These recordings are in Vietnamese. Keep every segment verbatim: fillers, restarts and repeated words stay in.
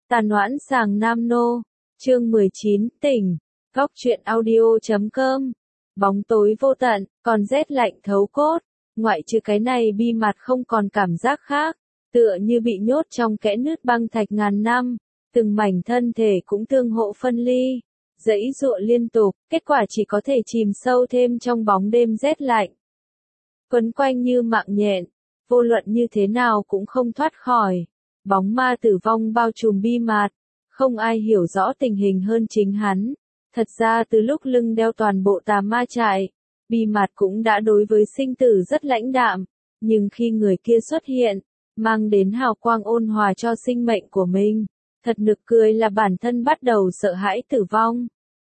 Tàn Hoãn Sàng Nam Nô, chương mười chín, tỉnh, góc truyện audio.com, bóng tối vô tận, còn rét lạnh thấu cốt, ngoại trừ cái này bi mặt không còn cảm giác khác, tựa như bị nhốt trong kẽ nứt băng thạch ngàn năm, từng mảnh thân thể cũng tương hộ phân ly, giãy giụa liên tục, kết quả chỉ có thể chìm sâu thêm trong bóng đêm rét lạnh. Quấn quanh như mạng nhện, vô luận như thế nào cũng không thoát khỏi. Bóng ma tử vong bao trùm bi mạt, không ai hiểu rõ tình hình hơn chính hắn. Thật ra từ lúc lưng đeo toàn bộ tà ma trại, bi mạt cũng đã đối với sinh tử rất lãnh đạm, nhưng khi người kia xuất hiện, mang đến hào quang ôn hòa cho sinh mệnh của mình, thật nực cười là bản thân bắt đầu sợ hãi tử vong.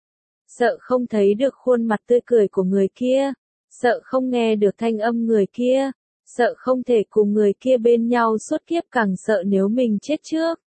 Sợ không thấy được khuôn mặt tươi cười của người kia, sợ không nghe được thanh âm người kia, sợ không thể cùng người kia bên nhau suốt kiếp, càng sợ nếu mình chết trước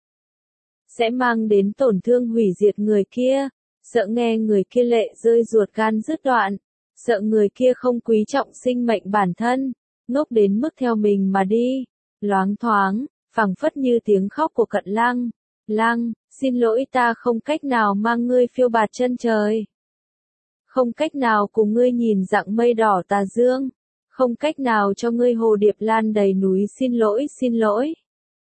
sẽ mang đến tổn thương hủy diệt người kia, sợ nghe người kia lệ rơi ruột gan dứt đoạn, sợ người kia không quý trọng sinh mệnh bản thân, ngốc đến mức theo mình mà đi. Loáng thoáng, phảng phất như tiếng khóc của Cận Lăng. Lăng, xin lỗi, ta không cách nào mang ngươi phiêu bạt chân trời. Không cách nào cùng ngươi nhìn dặng mây đỏ tà dương. Không cách nào cho ngươi hồ điệp lan đầy núi, xin lỗi, xin lỗi.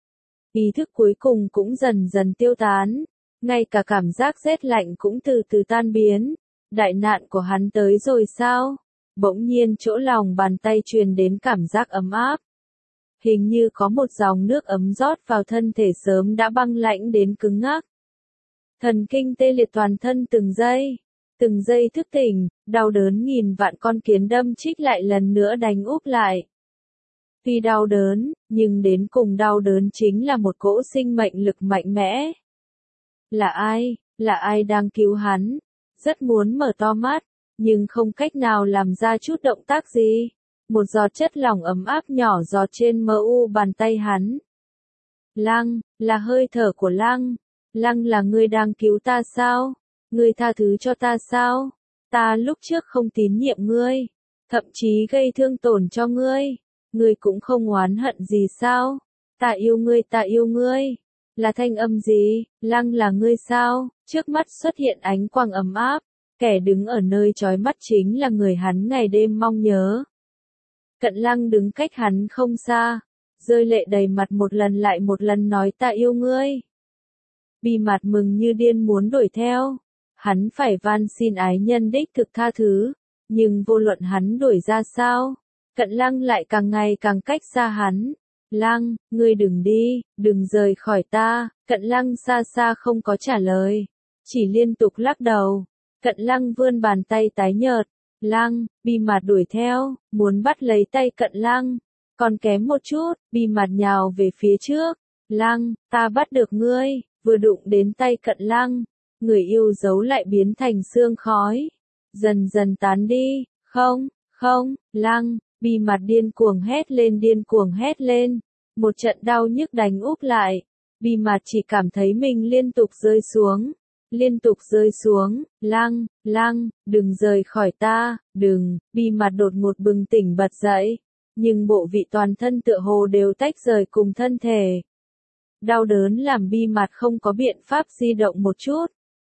Ý thức cuối cùng cũng dần dần tiêu tán, ngay cả cảm giác rét lạnh cũng từ từ tan biến. Đại nạn của hắn tới rồi sao? Bỗng nhiên chỗ lòng bàn tay truyền đến cảm giác ấm áp. Hình như có một dòng nước ấm rót vào thân thể sớm đã băng lạnh đến cứng ngắc. Thần kinh tê liệt toàn thân từng giây. Từng giây thức tỉnh, đau đớn nghìn vạn con kiến đâm chích lại lần nữa đánh úp lại. Tuy đau đớn, nhưng đến cùng đau đớn chính là một cỗ sinh mệnh lực mạnh mẽ. Là ai? Là ai đang cứu hắn? Rất muốn mở to mắt, nhưng không cách nào làm ra chút động tác gì. Một giọt chất lỏng ấm áp nhỏ giọt trên mờ u bàn tay hắn. Lăng, là hơi thở của Lăng. Lăng, là ngươi đang cứu ta sao? Ngươi tha thứ cho ta sao? Ta lúc trước không tín nhiệm ngươi, thậm chí gây thương tổn cho ngươi, ngươi cũng không oán hận gì sao? Ta yêu ngươi, ta yêu ngươi. Là thanh âm gì? Lăng, là ngươi sao? Trước mắt xuất hiện ánh quang ấm áp, kẻ đứng ở nơi chói mắt chính là người hắn ngày đêm mong nhớ. Cận Lăng đứng cách hắn không xa, rơi lệ đầy mặt một lần lại một lần nói ta yêu ngươi. Bi mặt mừng như điên muốn đuổi theo. Hắn phải van xin ái nhân đích thực tha thứ, nhưng vô luận hắn đuổi ra sao, Cận Lăng lại càng ngày càng cách xa hắn. Lăng, ngươi đừng đi, đừng rời khỏi ta. Cận Lăng xa xa không có trả lời, chỉ liên tục lắc đầu. Cận Lăng vươn bàn tay tái nhợt. Lăng, bi mặt đuổi theo, muốn bắt lấy tay Cận Lăng, còn kém một chút, bi mặt nhào về phía trước. Lăng, ta bắt được ngươi, vừa đụng đến tay Cận Lăng. Người yêu dấu lại biến thành sương khói, dần dần tán đi. Không, không, Lăng, bi mặt điên cuồng hét lên, điên cuồng hét lên. Một trận đau nhức đánh úp lại, bi mặt chỉ cảm thấy mình liên tục rơi xuống, liên tục rơi xuống. Lăng, Lăng, đừng rời khỏi ta, đừng. Bi mặt đột ngột bừng tỉnh bật dậy, nhưng bộ vị toàn thân tựa hồ đều tách rời cùng thân thể. Đau đớn làm bi mặt không có biện pháp di động một chút.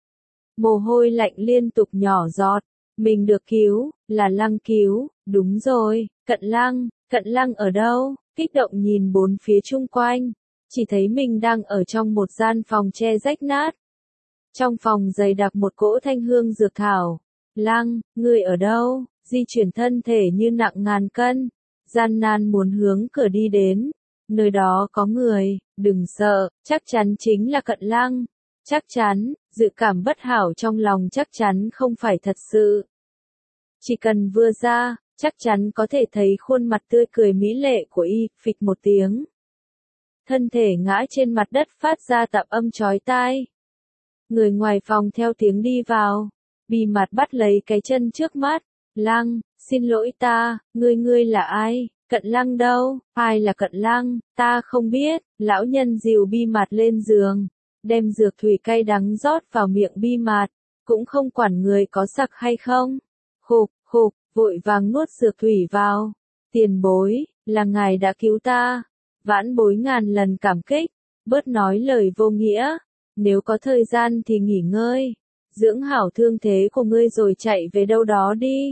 Mồ hôi lạnh liên tục nhỏ giọt, mình được cứu, là Lăng cứu, đúng rồi. Cận Lăng, Cận Lăng ở đâu? Kích động nhìn bốn phía chung quanh, chỉ thấy mình đang ở trong một gian phòng tre rách nát. Trong phòng dày đặc một cỗ thanh hương dược thảo. Lăng, ngươi ở đâu? Di chuyển thân thể như nặng ngàn cân, gian nan muốn hướng cửa đi đến. Nơi đó có người, đừng sợ, chắc chắn chính là Cận Lăng. Chắc chắn, dự cảm bất hảo trong lòng chắc chắn không phải thật sự. Chỉ cần vừa ra, chắc chắn có thể thấy khuôn mặt tươi cười mỹ lệ của y, phịch một tiếng. Thân thể ngã trên mặt đất phát ra tạp âm chói tai. Người ngoài phòng theo tiếng đi vào, bi mặt bắt lấy cái chân trước mắt. Lăng, xin lỗi ta, ngươi ngươi là ai? Cận Lăng đâu? Ai là Cận Lăng? Ta không biết. Lão nhân dìu bi mặt lên giường, đem dược thủy cay đắng rót vào miệng bi mạt, cũng không quản người có sặc hay không. Khục, khục, vội vàng nuốt dược thủy vào. Tiền bối, là ngài đã cứu ta. Vãn bối ngàn lần cảm kích, bớt nói lời vô nghĩa. Nếu có thời gian thì nghỉ ngơi, dưỡng hảo thương thế của ngươi rồi chạy về đâu đó đi.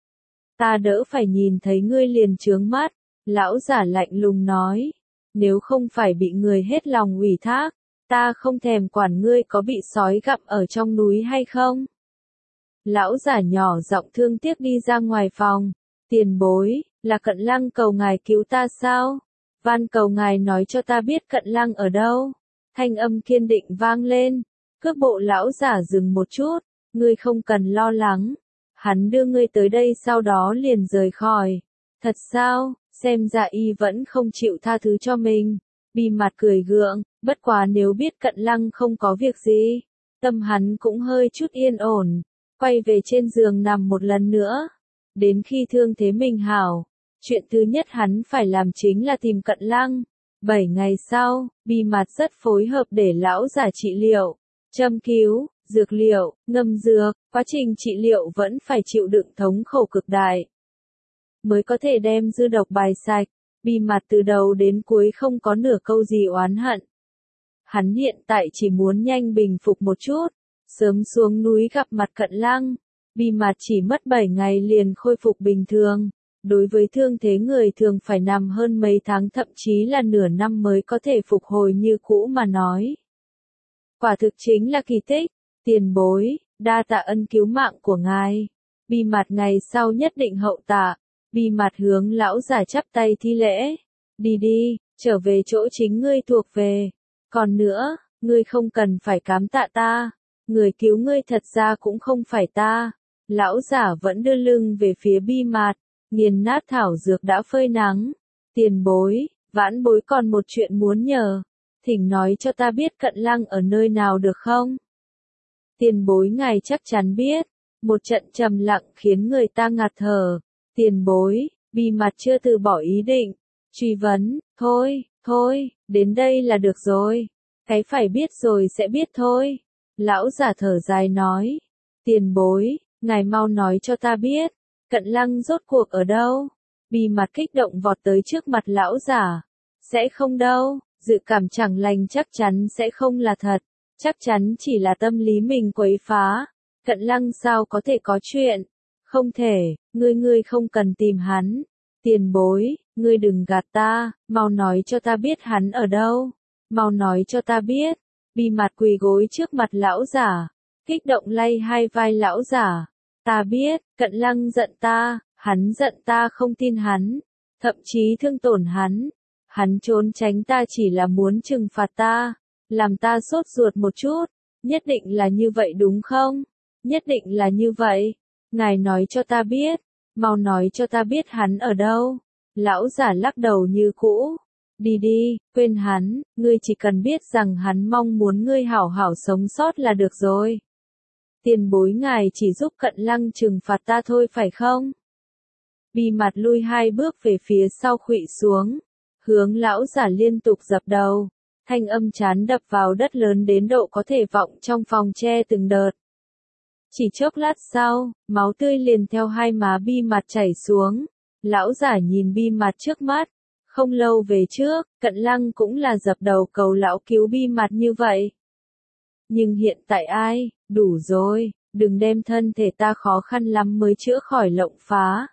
Ta đỡ phải nhìn thấy ngươi liền trướng mắt, lão giả lạnh lùng nói. Nếu không phải bị người hết lòng ủy thác, ta không thèm quản ngươi có bị sói gặm ở trong núi hay không. Lão giả nhỏ giọng thương tiếc đi ra ngoài phòng. Tiền bối, là Cận Lăng cầu ngài cứu ta sao? Van cầu ngài nói cho ta biết Cận Lăng ở đâu. Thanh âm kiên định vang lên. Cước bộ lão giả dừng một chút. Ngươi không cần lo lắng. Hắn đưa ngươi tới đây sau đó liền rời khỏi. Thật sao? Xem ra y vẫn không chịu tha thứ cho mình. Bi mặt cười gượng, bất quá nếu biết Cận Lăng không có việc gì, tâm hắn cũng hơi chút yên ổn. Quay về trên giường nằm một lần nữa. Đến khi thương thế mình hảo, chuyện thứ nhất hắn phải làm chính là tìm Cận Lăng. Bảy ngày sau, Bi mặt rất phối hợp để lão giả trị liệu, châm cứu, dược liệu, ngâm dược, quá trình trị liệu vẫn phải chịu đựng thống khổ cực đại. Mới có thể đem dư độc bài sạch. Bi mặt từ đầu đến cuối không có nửa câu gì oán hận. Hắn hiện tại chỉ muốn nhanh bình phục một chút, sớm xuống núi gặp mặt Cận Lăng. Bi mặt chỉ mất bảy ngày liền khôi phục bình thường. Đối với thương thế người thường phải nằm hơn mấy tháng thậm chí là nửa năm mới có thể phục hồi như cũ mà nói. Quả thực chính là kỳ tích. Tiền bối, đa tạ ân cứu mạng của ngài. Bi mặt ngày sau nhất định hậu tạ. Bi mặt hướng lão giả chắp tay thi lễ. Đi đi, trở về chỗ chính ngươi thuộc về. Còn nữa, ngươi không cần phải cám tạ ta. Người cứu ngươi thật ra cũng không phải ta. Lão giả vẫn đưa lưng về phía Bi mặt, nghiền nát thảo dược đã phơi nắng. Tiền bối, vãn bối còn một chuyện muốn nhờ. Thỉnh nói cho ta biết Cận Lăng ở nơi nào được không? Tiền bối ngài chắc chắn biết. Một trận trầm lặng khiến người ta ngạt thở. Tiền bối, Bi mặt chưa từ bỏ ý định. Truy vấn, thôi, thôi, đến đây là được rồi. Cái phải biết rồi sẽ biết thôi. Lão giả thở dài nói. Tiền bối, ngài mau nói cho ta biết. Cận Lăng rốt cuộc ở đâu? Bi mặt kích động vọt tới trước mặt lão giả. Sẽ không đâu, dự cảm chẳng lành chắc chắn sẽ không là thật. Chắc chắn chỉ là tâm lý mình quấy phá. Cận Lăng sao có thể có chuyện? Không thể, ngươi ngươi không cần tìm hắn. Tiền bối, ngươi đừng gạt ta, mau nói cho ta biết hắn ở đâu. Mau nói cho ta biết. Bi mặt quỳ gối trước mặt lão giả, kích động lay hai vai lão giả. Ta biết, Cận Lăng giận ta, hắn giận ta không tin hắn, thậm chí thương tổn hắn. Hắn trốn tránh ta chỉ là muốn trừng phạt ta, làm ta sốt ruột một chút. Nhất định là như vậy đúng không? Nhất định là như vậy. Ngài nói cho ta biết, mau nói cho ta biết hắn ở đâu. Lão giả lắc đầu như cũ. Đi đi, quên hắn, ngươi chỉ cần biết rằng hắn mong muốn ngươi hảo hảo sống sót là được rồi. Tiền bối ngài chỉ giúp Cận Lăng trừng phạt ta thôi phải không? Bi mặt lui hai bước về phía sau khuỵu xuống, hướng lão giả liên tục dập đầu. Thanh âm chán đập vào đất lớn đến độ có thể vọng trong phòng che từng đợt. Chỉ chốc lát sau, máu tươi liền theo hai má Bi mặt chảy xuống. Lão giả nhìn Bi mặt trước mắt. Không lâu về trước, Cận Lăng cũng là dập đầu cầu lão cứu Bi mặt như vậy. Nhưng hiện tại ai, đủ rồi, đừng đem thân thể ta khó khăn lắm mới chữa khỏi lộng phá.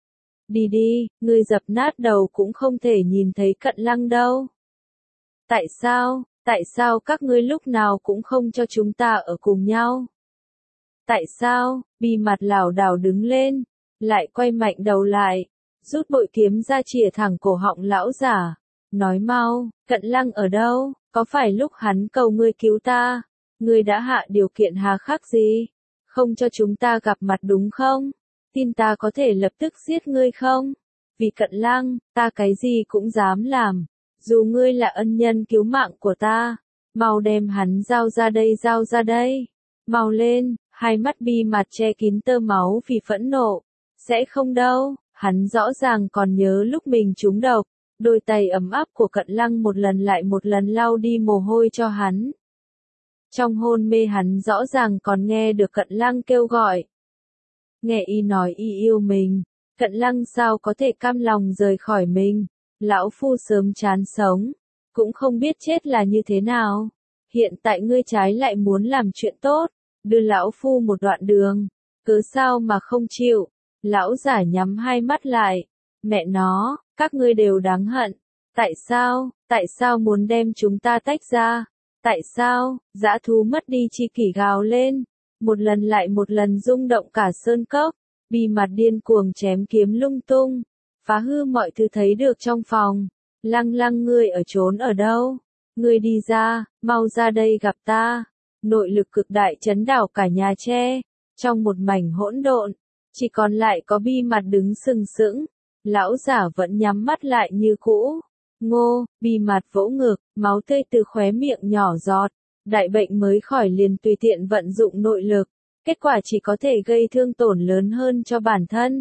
Đi đi, ngươi dập nát đầu cũng không thể nhìn thấy Cận Lăng đâu. Tại sao, tại sao các ngươi lúc nào cũng không cho chúng ta ở cùng nhau? Tại sao? Bi mặt lảo đảo đứng lên, lại quay mạnh đầu lại, rút bội kiếm ra chìa thẳng cổ họng lão giả, nói mau, Cận Lăng ở đâu, có phải lúc hắn cầu ngươi cứu ta, ngươi đã hạ điều kiện hà khắc gì, không cho chúng ta gặp mặt đúng không? Tin ta có thể lập tức giết ngươi không? Vì Cận Lăng, ta cái gì cũng dám làm, dù ngươi là ân nhân cứu mạng của ta, mau đem hắn giao ra đây giao ra đây, mau lên. Hai mắt Bi mặt che kín tơ máu vì phẫn nộ. Sẽ không đâu, hắn rõ ràng còn nhớ lúc mình trúng độc. Đôi tay ấm áp của Cận Lăng một lần lại một lần lau đi mồ hôi cho hắn. Trong hôn mê hắn rõ ràng còn nghe được Cận Lăng kêu gọi. Nghe y nói y yêu mình, Cận Lăng sao có thể cam lòng rời khỏi mình. Lão phu sớm chán sống, cũng không biết chết là như thế nào. hiện tại ngươi trái lại muốn làm chuyện tốt, đưa lão phu một đoạn đường, cớ sao mà không chịu? Lão giả nhắm hai mắt lại, mẹ nó, các ngươi đều đáng hận, tại sao, tại sao muốn đem chúng ta tách ra, tại sao, dã thú mất đi chi kỷ gào lên, một lần lại một lần rung động cả sơn cốc, Bi Mặt điên cuồng chém kiếm lung tung, phá hư mọi thứ thấy được trong phòng. Lăng Lăng, ngươi ở trốn ở đâu? Ngươi đi ra, mau ra đây gặp ta. Nội lực cực đại chấn đảo cả nhà tre, trong một mảnh hỗn độn, chỉ còn lại có Bi Mặt đứng sừng sững, lão giả vẫn nhắm mắt lại như cũ. Ngô, Bi Mặt vỗ ngực, máu tươi từ khóe miệng nhỏ giọt, đại bệnh mới khỏi liền tùy tiện vận dụng nội lực, kết quả chỉ có thể gây thương tổn lớn hơn cho bản thân.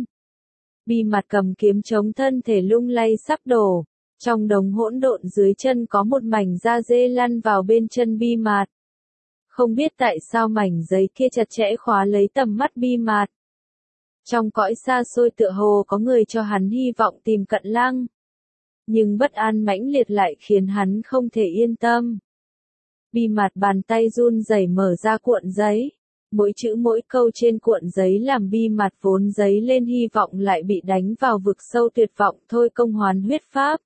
Bi Mặt cầm kiếm chống thân thể lung lay sắp đổ, trong đống hỗn độn dưới chân có một mảnh da dê lăn vào bên chân Bi Mặt. Không biết tại sao mảnh giấy kia chặt chẽ khóa lấy tầm mắt Bi Mặt. Trong cõi xa xôi tựa hồ có người cho hắn hy vọng tìm Cận Lăng. Nhưng bất an mãnh liệt lại khiến hắn không thể yên tâm. Bi Mặt bàn tay run rẩy mở ra cuộn giấy. Mỗi chữ mỗi câu trên cuộn giấy làm Bi Mặt vốn giấy lên hy vọng lại bị đánh vào vực sâu tuyệt vọng thôi công hoán huyết pháp.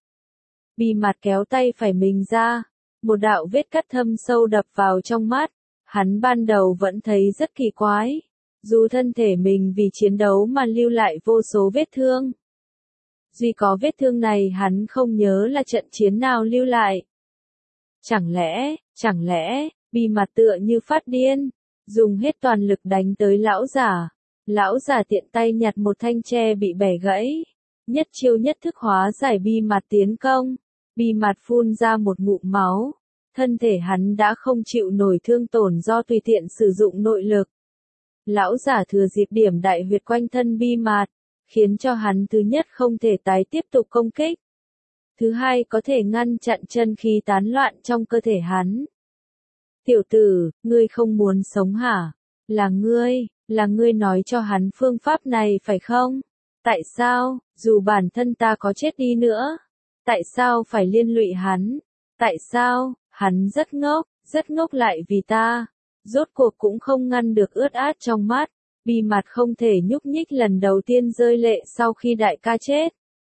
Bi Mặt kéo tay phải mình ra, một đạo vết cắt thâm sâu đập vào trong mắt, hắn ban đầu vẫn thấy rất kỳ quái, dù thân thể mình vì chiến đấu mà lưu lại vô số vết thương. Duy có vết thương này hắn không nhớ là trận chiến nào lưu lại. Chẳng lẽ, chẳng lẽ, Bi Mặt tựa như phát điên, dùng hết toàn lực đánh tới lão giả. Lão giả tiện tay nhặt một thanh tre bị bẻ gãy, nhất chiêu nhất thức hóa giải Bi Mặt tiến công. Bi Mặt phun ra một ngụm máu, thân thể hắn đã không chịu nổi thương tổn do tùy tiện sử dụng nội lực. Lão giả thừa dịp điểm đại huyệt quanh thân Bi Mặt, khiến cho hắn thứ nhất không thể tái tiếp tục công kích. Thứ hai có thể ngăn chặn chân khí tán loạn trong cơ thể hắn. Tiểu tử, ngươi không muốn sống hả? Là ngươi, là ngươi nói cho hắn phương pháp này phải không? Tại sao, dù bản thân ta có chết đi nữa? Tại sao phải liên lụy hắn? Tại sao, hắn rất ngốc, rất ngốc lại vì ta. Rốt cuộc cũng không ngăn được ướt át trong mắt. Bi Mặt không thể nhúc nhích lần đầu tiên rơi lệ sau khi đại ca chết.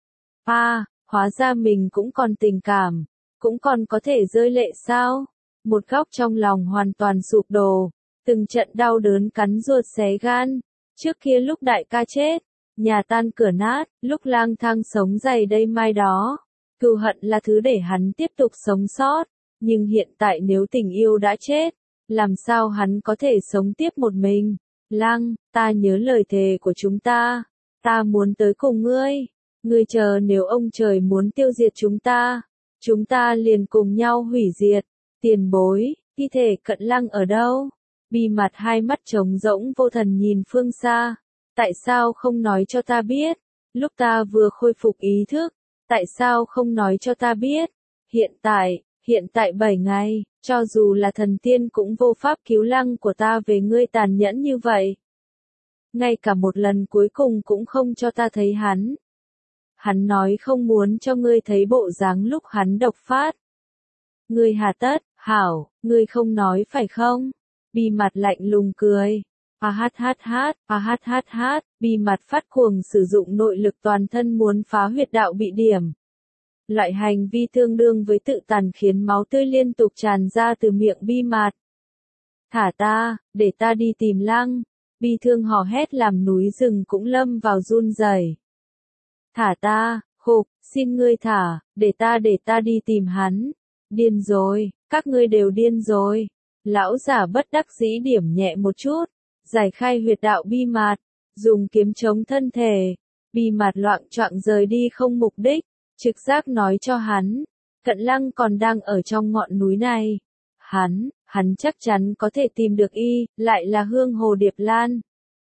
À, hóa ra mình cũng còn tình cảm, cũng còn có thể rơi lệ sao? Một góc trong lòng hoàn toàn sụp đổ, từng trận đau đớn cắn ruột xé gan. Trước kia lúc đại ca chết, nhà tan cửa nát, lúc lang thang sống dày đây mai đó, cừu hận là thứ để hắn tiếp tục sống sót. Nhưng hiện tại nếu tình yêu đã chết, làm sao hắn có thể sống tiếp một mình? Lăng, ta nhớ lời thề của chúng ta, ta muốn tới cùng ngươi. Ngươi chờ nếu ông trời muốn tiêu diệt chúng ta, chúng ta liền cùng nhau hủy diệt. Tiền bối, thi thể Cận Lăng ở đâu? Bi Mặt hai mắt trống rỗng vô thần nhìn phương xa. Tại sao không nói cho ta biết? Lúc ta vừa khôi phục ý thức, tại sao không nói cho ta biết? Hiện tại, hiện tại bảy ngày, cho dù là thần tiên cũng vô pháp cứu Lăng của ta về ngươi tàn nhẫn như vậy. Ngay cả một lần cuối cùng cũng không cho ta thấy hắn. Hắn nói không muốn cho ngươi thấy bộ dáng lúc hắn độc phát. Ngươi hà tất, hảo, ngươi không nói phải không? Bi Mặt lạnh lùng cười. À hát hát hát, à hát hát hát, Bi Mặt phát cuồng sử dụng nội lực toàn thân muốn phá huyệt đạo bị điểm. Loại hành vi tương đương với tự tàn khiến máu tươi liên tục tràn ra từ miệng Bi Mặt. Thả ta, để ta đi tìm Lăng. Bi Thương hò hét làm núi rừng cũng lâm vào run rẩy. Thả ta, khục, xin ngươi thả, để ta để ta đi tìm hắn. Điên rồi, các ngươi đều điên rồi. Lão giả bất đắc dĩ điểm nhẹ một chút, giải khai huyệt đạo Bi Mặt, dùng kiếm chống thân thể. Bi Mặt loạng choạng rời đi không mục đích, trực giác nói cho hắn, Cận Lăng còn đang ở trong ngọn núi này. Hắn, hắn chắc chắn có thể tìm được y, lại là hương hồ điệp lan.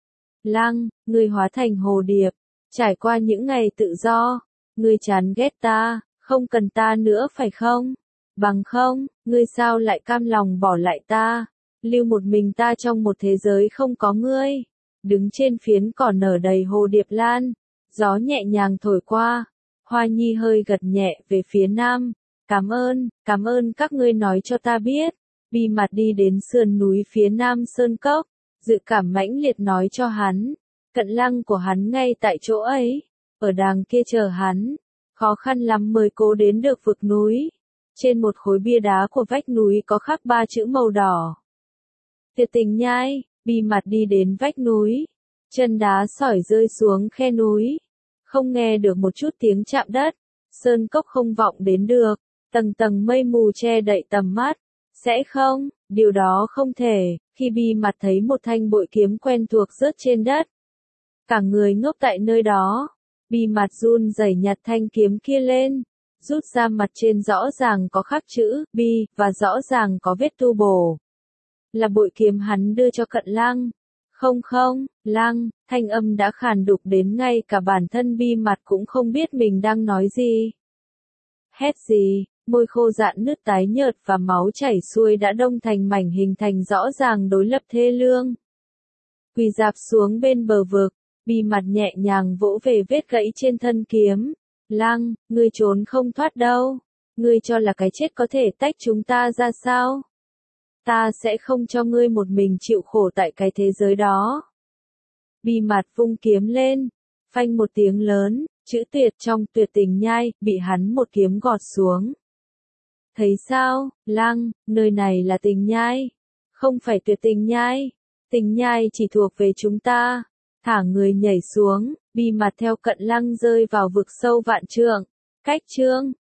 Lăng, ngươi hóa thành hồ điệp, trải qua những ngày tự do, ngươi chán ghét ta, không cần ta nữa phải không? Bằng không, ngươi sao lại cam lòng bỏ lại ta, lưu một mình ta trong một thế giới không có ngươi. Đứng trên phiến cỏ nở đầy hồ điệp lan, gió nhẹ nhàng thổi qua, Hoa Nhi hơi gật nhẹ về phía nam. Cảm ơn, cảm ơn các ngươi nói cho ta biết, Bi Mặt đi đến sườn núi phía nam sơn cốc, dự cảm mãnh liệt nói cho hắn, Cận Lăng của hắn ngay tại chỗ ấy, ở đàng kia chờ hắn, khó khăn lắm mới cố đến được vực núi. Trên một khối bia đá của vách núi có khắc ba chữ màu đỏ. Tuyệt Tình Nhai. Bi Mặt đi đến vách núi, chân đá sỏi rơi xuống khe núi, không nghe được một chút tiếng chạm đất, sơn cốc không vọng đến được, tầng tầng mây mù che đậy tầm mắt. Sẽ không, điều đó không thể, khi Bi Mặt thấy một thanh bội kiếm quen thuộc rớt trên đất. Cả người ngốc tại nơi đó, Bi Mặt run rẩy nhặt thanh kiếm kia lên, rút ra mặt trên rõ ràng có khắc chữ Bi và rõ ràng có vết tu bổ. Là bội kiếm hắn đưa cho Cận Lăng. Không không, Lăng, thanh âm đã khàn đục đến ngay cả bản thân Bi Mặt cũng không biết mình đang nói gì. Hét gì, môi khô rạn nứt tái nhợt và máu chảy xuôi đã đông thành mảnh hình thành rõ ràng đối lập thê lương. Quỳ rạp xuống bên bờ vực, Bi Mặt nhẹ nhàng vỗ về vết gãy trên thân kiếm. Lăng, ngươi trốn không thoát đâu. Ngươi cho là cái chết có thể tách chúng ta ra sao? Ta sẽ không cho ngươi một mình chịu khổ tại cái thế giới đó. Bi Mặt vung kiếm lên, phanh một tiếng lớn, chữ tuyệt trong Tuyệt Tình Nhai, bị hắn một kiếm gọt xuống. Thấy sao, Lăng, nơi này là Tình Nhai, không phải Tuyệt Tình Nhai. Tình Nhai chỉ thuộc về chúng ta. Thả người nhảy xuống, Bi Mặt theo Cận Lăng rơi vào vực sâu vạn trượng. Cách chương